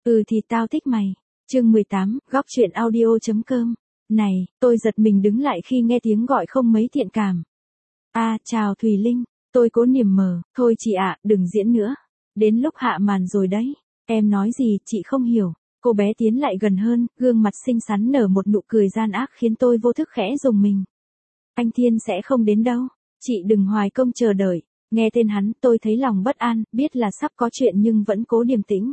Ừ thì tao thích mày. Chương 18, góc chuyện audio.com. Này, tôi giật mình đứng lại khi nghe tiếng gọi không mấy thiện cảm. Chào Thùy Linh, tôi cố niềm mờ, thôi chị ạ, đừng diễn nữa. Đến lúc hạ màn rồi đấy. Em nói gì, chị không hiểu. Cô bé tiến lại gần hơn, gương mặt xinh xắn nở một nụ cười gian ác khiến tôi vô thức khẽ rùng mình. Anh Thiên sẽ không đến đâu. Chị đừng hoài công chờ đợi. Nghe tên hắn, tôi thấy lòng bất an, biết là sắp có chuyện nhưng vẫn cố điềm tĩnh.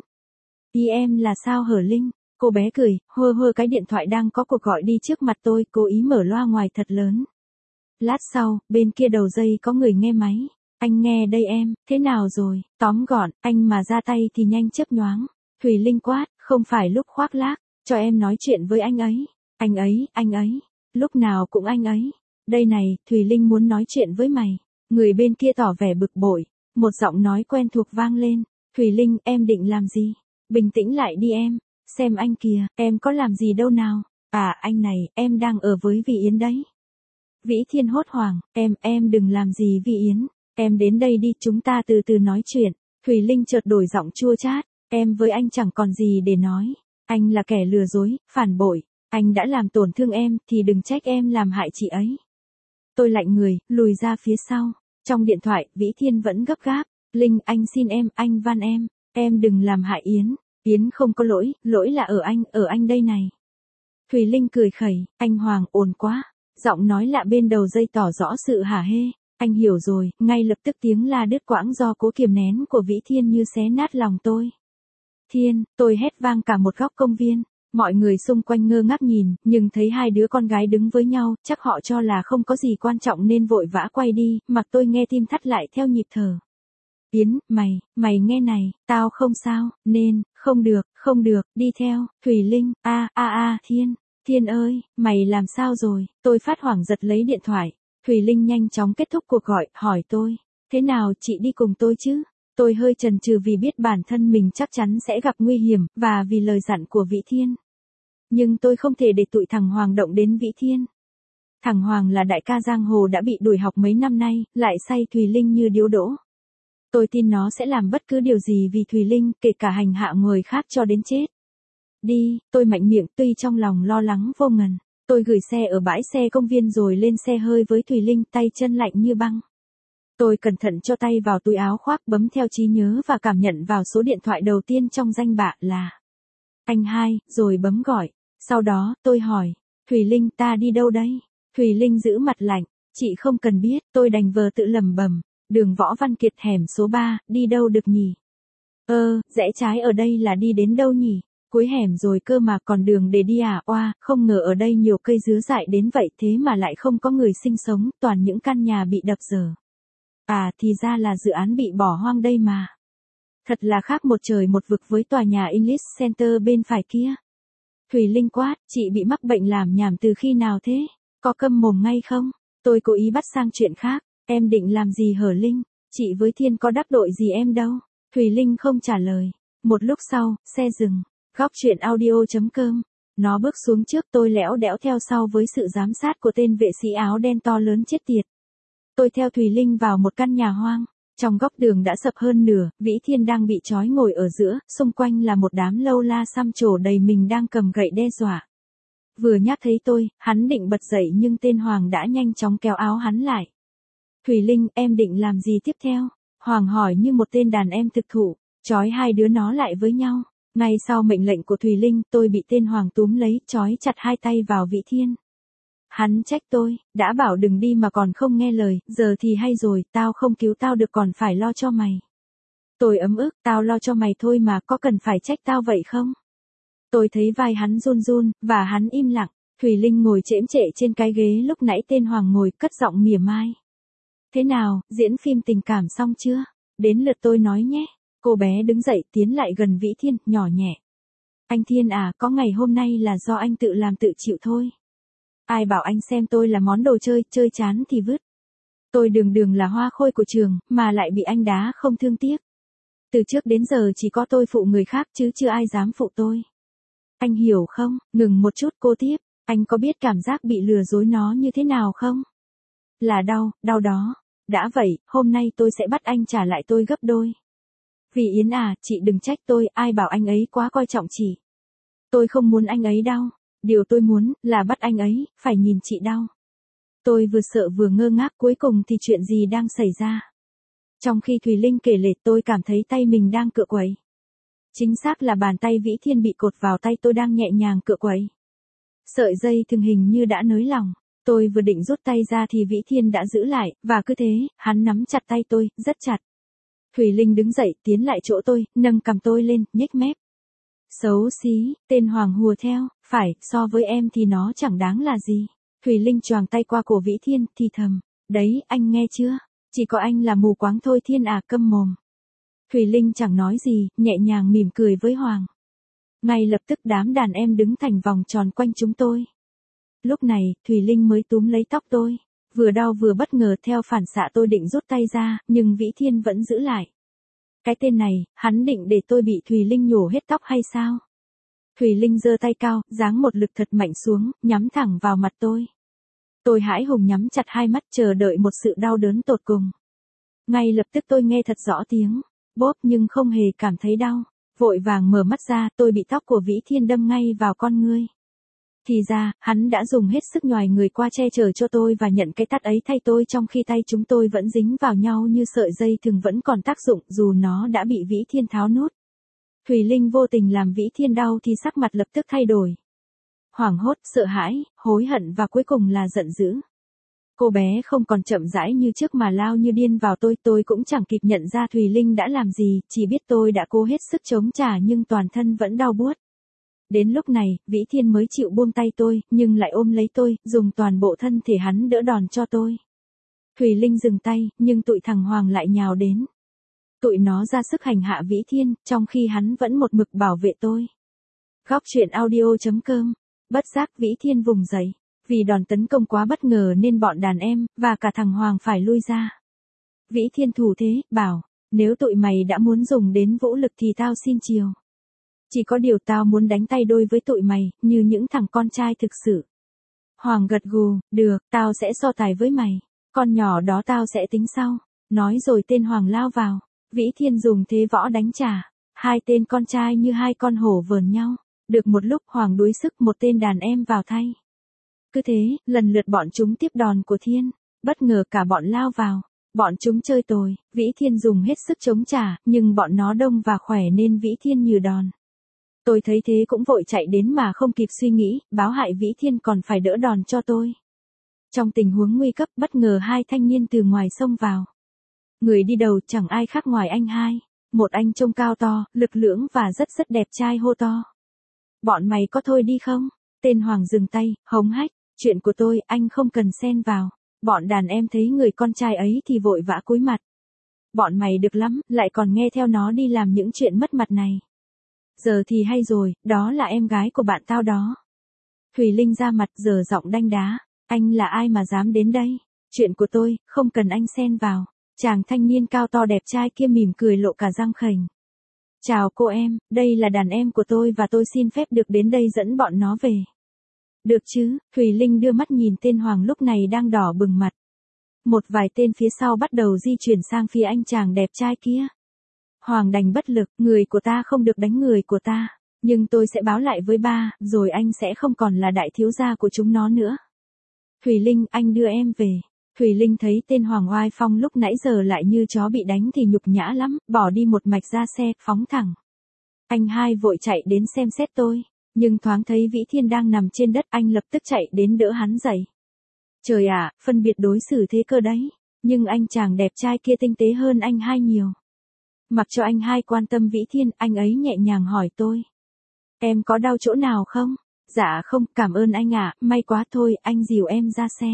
Ý em là sao hở Linh? Cô bé cười, hơ hơ cái điện thoại đang có cuộc gọi đi trước mặt tôi, cố ý mở loa ngoài thật lớn. Lát sau, bên kia đầu dây có người nghe máy. Anh nghe đây em, thế nào rồi? Tóm gọn, anh mà ra tay thì nhanh chớp nhoáng. Thùy Linh quát, không phải lúc khoác lác, cho em nói chuyện với anh ấy. Anh ấy, lúc nào cũng anh ấy. Đây này, Thùy Linh muốn nói chuyện với mày. Người bên kia tỏ vẻ bực bội, một giọng nói quen thuộc vang lên. Thùy Linh, em định làm gì? Bình tĩnh lại đi em. Xem anh kìa, em có làm gì đâu nào. Anh này, em đang ở với Vị Yến đấy. Vĩ Thiên hốt hoảng, em đừng làm gì Vị Yến. Em đến đây đi, chúng ta từ từ nói chuyện. Thùy Linh chợt đổi giọng chua chát. Em với anh chẳng còn gì để nói. Anh là kẻ lừa dối, phản bội. Anh đã làm tổn thương em, thì đừng trách em làm hại chị ấy. Tôi lạnh người, lùi ra phía sau. Trong điện thoại, Vĩ Thiên vẫn gấp gáp. Linh, anh xin em, anh van em đừng làm hại Yến. Yến không có lỗi, lỗi là ở anh đây này. Thùy Linh cười khẩy, anh Hoàng, ồn quá. Giọng nói lạ bên đầu dây tỏ rõ sự hả hê. Anh hiểu rồi, ngay lập tức tiếng la đứt quãng do cố kiềm nén của Vĩ Thiên như xé nát lòng tôi. Thiên, tôi hét vang cả một góc công viên. Mọi người xung quanh ngơ ngác nhìn, nhưng thấy hai đứa con gái đứng với nhau, chắc họ cho là không có gì quan trọng nên vội vã quay đi, mặc tôi nghe tim thắt lại theo nhịp thở. Yến, mày nghe này, tao không sao, nên, không được, đi theo, Thùy Linh, Thiên ơi, mày làm sao rồi, tôi phát hoảng giật lấy điện thoại. Thùy Linh nhanh chóng kết thúc cuộc gọi, hỏi tôi, thế nào chị đi cùng tôi chứ? Tôi hơi chần chừ vì biết bản thân mình chắc chắn sẽ gặp nguy hiểm, và vì lời dặn của Vĩ Thiên. Nhưng tôi không thể để tụi thằng Hoàng động đến Vĩ Thiên. Thằng Hoàng là đại ca giang hồ đã bị đuổi học mấy năm nay, lại say Thùy Linh như điếu đỗ. Tôi tin nó sẽ làm bất cứ điều gì vì Thùy Linh, kể cả hành hạ người khác cho đến chết. Đi, tôi mạnh miệng tuy trong lòng lo lắng vô ngần. Tôi gửi xe ở bãi xe công viên rồi lên xe hơi với Thùy Linh, tay chân lạnh như băng. Tôi cẩn thận cho tay vào túi áo khoác, bấm theo trí nhớ và cảm nhận vào số điện thoại đầu tiên trong danh bạ là anh Hai, rồi bấm gọi. Sau đó, tôi hỏi, Thùy Linh, ta đi đâu đây? Thùy Linh giữ mặt lạnh, chị không cần biết, tôi đành vờ tự lẩm bẩm. Đường Võ Văn Kiệt hẻm số 3, đi đâu được nhỉ? Rẽ trái ở đây là đi đến đâu nhỉ? Cuối hẻm rồi cơ mà còn đường để đi à? Không ngờ ở đây nhiều cây dứa dại đến vậy thế mà lại không có người sinh sống, toàn những căn nhà bị đập dở. Thì ra là dự án bị bỏ hoang đây mà. Thật là khác một trời một vực với tòa nhà English Center bên phải kia. Thùy Linh quát, chị bị mắc bệnh làm nhảm từ khi nào thế? Có câm mồm ngay không? Tôi cố ý bắt sang chuyện khác. Em định làm gì hở Linh? Chị với Thiên có đắc tội gì em đâu. Thùy Linh không trả lời. Một lúc sau, xe dừng. Góc chuyện audio.com. Nó bước xuống trước, tôi lẽo đẽo theo sau với sự giám sát của tên vệ sĩ áo đen to lớn chết tiệt. Tôi theo Thùy Linh vào một căn nhà hoang. Trong góc đường đã sập hơn nửa, Vĩ Thiên đang bị trói ngồi ở giữa, xung quanh là một đám lâu la xăm trổ đầy mình đang cầm gậy đe dọa. Vừa nhắc thấy tôi, hắn định bật dậy nhưng tên Hoàng đã nhanh chóng kéo áo hắn lại. Thùy Linh, em định làm gì tiếp theo? Hoàng hỏi như một tên đàn em thực thụ, trói hai đứa nó lại với nhau. Ngay sau mệnh lệnh của Thùy Linh, tôi bị tên Hoàng túm lấy, trói chặt hai tay vào Vĩ Thiên. Hắn trách tôi, đã bảo đừng đi mà còn không nghe lời, giờ thì hay rồi, tao không cứu tao được còn phải lo cho mày. Tôi ấm ức, tao lo cho mày thôi mà, có cần phải trách tao vậy không? Tôi thấy vai hắn run run, và hắn im lặng. Thùy Linh ngồi chễm chệ trên cái ghế lúc nãy tên Hoàng ngồi, cất giọng mỉa mai. Thế nào, diễn phim tình cảm xong chưa? Đến lượt tôi nói nhé. Cô bé đứng dậy tiến lại gần Vĩ Thiên, nhỏ nhẹ. Anh Thiên có ngày hôm nay là do anh tự làm tự chịu thôi. Ai bảo anh xem tôi là món đồ chơi, chơi chán thì vứt. Tôi đường là hoa khôi của trường, mà lại bị anh đá không thương tiếc. Từ trước đến giờ chỉ có tôi phụ người khác chứ chưa ai dám phụ tôi. Anh hiểu không? Ngừng một chút cô tiếp. Anh có biết cảm giác bị lừa dối nó như thế nào không? Là đau đó. Đã vậy, hôm nay tôi sẽ bắt anh trả lại tôi gấp đôi. Vì Yến à, chị đừng trách tôi, ai bảo anh ấy quá coi trọng chị. Tôi không muốn anh ấy đau. Điều tôi muốn là bắt anh ấy phải nhìn chị đau. Tôi vừa sợ vừa ngơ ngác, cuối cùng thì chuyện gì đang xảy ra. Trong khi Thùy Linh kể lể, tôi cảm thấy tay mình đang cựa quẩy. Chính xác là bàn tay Vĩ Thiên bị cột vào tay tôi đang nhẹ nhàng cựa quẩy. Sợi dây thừng hình như đã nới lỏng. Tôi vừa định rút tay ra thì Vĩ Thiên đã giữ lại, và cứ thế, hắn nắm chặt tay tôi, rất chặt. Thùy Linh đứng dậy, tiến lại chỗ tôi, nâng cằm tôi lên, nhếch mép. Xấu xí, tên Hoàng hùa theo, phải, so với em thì nó chẳng đáng là gì. Thùy Linh choàng tay qua cổ Vĩ Thiên, thì thầm. Đấy, anh nghe chưa? Chỉ có anh là mù quáng thôi Thiên à, câm mồm. Thùy Linh chẳng nói gì, nhẹ nhàng mỉm cười với Hoàng. Ngay lập tức đám đàn em đứng thành vòng tròn quanh chúng tôi. Lúc này, Thùy Linh mới túm lấy tóc tôi. Vừa đau vừa bất ngờ, theo phản xạ tôi định rút tay ra, nhưng Vĩ Thiên vẫn giữ lại. Cái tên này, hắn định để tôi bị Thùy Linh nhổ hết tóc hay sao? Thùy Linh giơ tay cao, giáng một lực thật mạnh xuống, nhắm thẳng vào mặt tôi. Tôi hãi hùng nhắm chặt hai mắt, chờ đợi một sự đau đớn tột cùng. Ngay lập tức tôi nghe thật rõ tiếng bóp, nhưng không hề cảm thấy đau. Vội vàng mở mắt ra, tôi bị tóc của Vĩ Thiên đâm ngay vào con ngươi. Thì ra, hắn đã dùng hết sức nhoài người qua che chở cho tôi và nhận cái tát ấy thay tôi, trong khi tay chúng tôi vẫn dính vào nhau như sợi dây thừng, vẫn còn tác dụng dù nó đã bị Vĩ Thiên tháo nút. Thùy Linh vô tình làm Vĩ Thiên đau thì sắc mặt lập tức thay đổi. Hoảng hốt, sợ hãi, hối hận và cuối cùng là giận dữ. Cô bé không còn chậm rãi như trước mà lao như điên vào tôi cũng chẳng kịp nhận ra Thùy Linh đã làm gì, chỉ biết tôi đã cố hết sức chống trả nhưng toàn thân vẫn đau buốt. Đến lúc này, Vĩ Thiên mới chịu buông tay tôi, nhưng lại ôm lấy tôi, dùng toàn bộ thân thể hắn đỡ đòn cho tôi. Thùy Linh dừng tay, nhưng tụi thằng Hoàng lại nhào đến. Tụi nó ra sức hành hạ Vĩ Thiên, trong khi hắn vẫn một mực bảo vệ tôi. Góc truyện audio.com. Bất giác Vĩ Thiên vùng dậy. Vì đòn tấn công quá bất ngờ nên bọn đàn em, và cả thằng Hoàng phải lui ra. Vĩ Thiên thủ thế, bảo, nếu tụi mày đã muốn dùng đến vũ lực thì tao xin chiều. Chỉ có điều tao muốn đánh tay đôi với tụi mày, như những thằng con trai thực sự. Hoàng gật gù, được, tao sẽ so tài với mày. Con nhỏ đó tao sẽ tính sau. Nói rồi tên Hoàng lao vào. Vĩ Thiên dùng thế võ đánh trả. Hai tên con trai như hai con hổ vờn nhau. Được một lúc Hoàng đuối sức, một tên đàn em vào thay. Cứ thế, lần lượt bọn chúng tiếp đòn của Thiên. Bất ngờ cả bọn lao vào. Bọn chúng chơi tồi, Vĩ Thiên dùng hết sức chống trả, nhưng bọn nó đông và khỏe nên Vĩ Thiên nhừ đòn. Tôi thấy thế cũng vội chạy đến mà không kịp suy nghĩ, báo hại Vĩ Thiên còn phải đỡ đòn cho tôi. Trong tình huống nguy cấp, bất ngờ hai thanh niên từ ngoài xông vào. Người đi đầu chẳng ai khác ngoài anh hai. Một anh trông cao to, lực lưỡng và rất đẹp trai hô to. Bọn mày có thôi đi không? Tên Hoàng dừng tay, hống hách. Chuyện của tôi, anh không cần xen vào. Bọn đàn em thấy người con trai ấy thì vội vã cúi mặt. Bọn mày được lắm, lại còn nghe theo nó đi làm những chuyện mất mặt này. Giờ thì hay rồi, đó là em gái của bạn tao đó. Thùy Linh ra mặt giờ giọng đanh đá. Anh là ai mà dám đến đây? Chuyện của tôi, không cần anh xen vào. Chàng thanh niên cao to đẹp trai kia mỉm cười lộ cả răng khểnh. Chào cô em, đây là đàn em của tôi và tôi xin phép được đến đây dẫn bọn nó về. Được chứ? Thùy Linh đưa mắt nhìn tên Hoàng lúc này đang đỏ bừng mặt. Một vài tên phía sau bắt đầu di chuyển sang phía anh chàng đẹp trai kia. Hoàng đành bất lực, người của ta không được đánh người của ta. Nhưng tôi sẽ báo lại với ba, rồi anh sẽ không còn là đại thiếu gia của chúng nó nữa. Thùy Linh, anh đưa em về. Thùy Linh thấy tên Hoàng oai phong lúc nãy giờ lại như chó bị đánh thì nhục nhã lắm, bỏ đi một mạch ra xe, phóng thẳng. Anh hai vội chạy đến xem xét tôi, nhưng thoáng thấy Vĩ Thiên đang nằm trên đất, anh lập tức chạy đến đỡ hắn dậy. Trời ạ, phân biệt đối xử thế cơ đấy, nhưng anh chàng đẹp trai kia tinh tế hơn anh hai nhiều. Mặc cho anh hai quan tâm Vĩ Thiên, anh ấy nhẹ nhàng hỏi tôi. Em có đau chỗ nào không? Dạ không, cảm ơn anh ạ, may quá thôi, anh dìu em ra xe.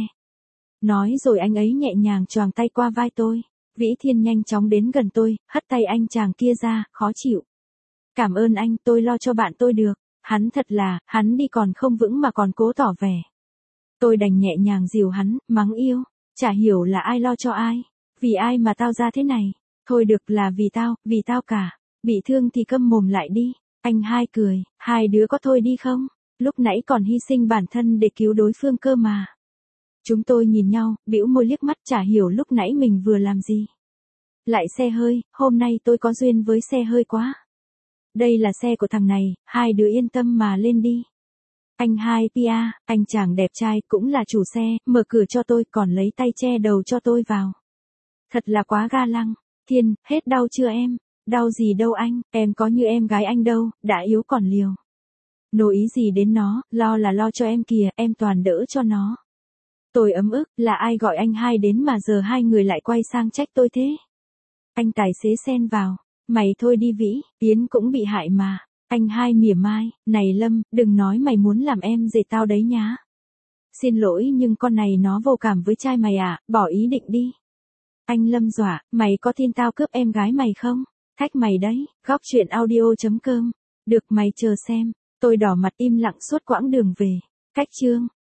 Nói rồi anh ấy nhẹ nhàng choàng tay qua vai tôi. Vĩ Thiên nhanh chóng đến gần tôi, hất tay anh chàng kia ra, khó chịu. Cảm ơn anh, tôi lo cho bạn tôi được. Hắn thật là, hắn đi còn không vững mà còn cố tỏ vẻ. Tôi đành nhẹ nhàng dìu hắn, mắng yêu. Chả hiểu là ai lo cho ai. Vì ai mà tao ra thế này. Thôi được là vì tao cả. Bị thương thì câm mồm lại đi. Anh hai cười, hai đứa có thôi đi không? Lúc nãy còn hy sinh bản thân để cứu đối phương cơ mà. Chúng tôi nhìn nhau, bĩu môi liếc mắt chả hiểu lúc nãy mình vừa làm gì. Lại xe hơi, hôm nay tôi có duyên với xe hơi quá. Đây là xe của thằng này, hai đứa yên tâm mà lên đi. Anh hai Pia, anh chàng đẹp trai cũng là chủ xe, mở cửa cho tôi còn lấy tay che đầu cho tôi vào. Thật là quá ga lăng. Thiên, hết đau chưa em? Đau gì đâu anh, em có như em gái anh đâu, đã yếu còn liều. Nổ ý gì đến nó, lo là lo cho em kìa, em toàn đỡ cho nó. Tôi ấm ức, là ai gọi anh hai đến mà giờ hai người lại quay sang trách tôi thế? Anh tài xế xen vào. Mày thôi đi Vĩ, Yến cũng bị hại mà. Anh hai mỉa mai, này Lâm, đừng nói mày muốn làm em dệt tao đấy nhá. Xin lỗi nhưng con này nó vô cảm với trai mày à, bỏ ý định đi. Anh Lâm dọa, mày có tin tao cướp em gái mày không? Thách mày đấy, góc chuyện audio.com. Được mày chờ xem. Tôi đỏ mặt im lặng suốt quãng đường về. Cách chương.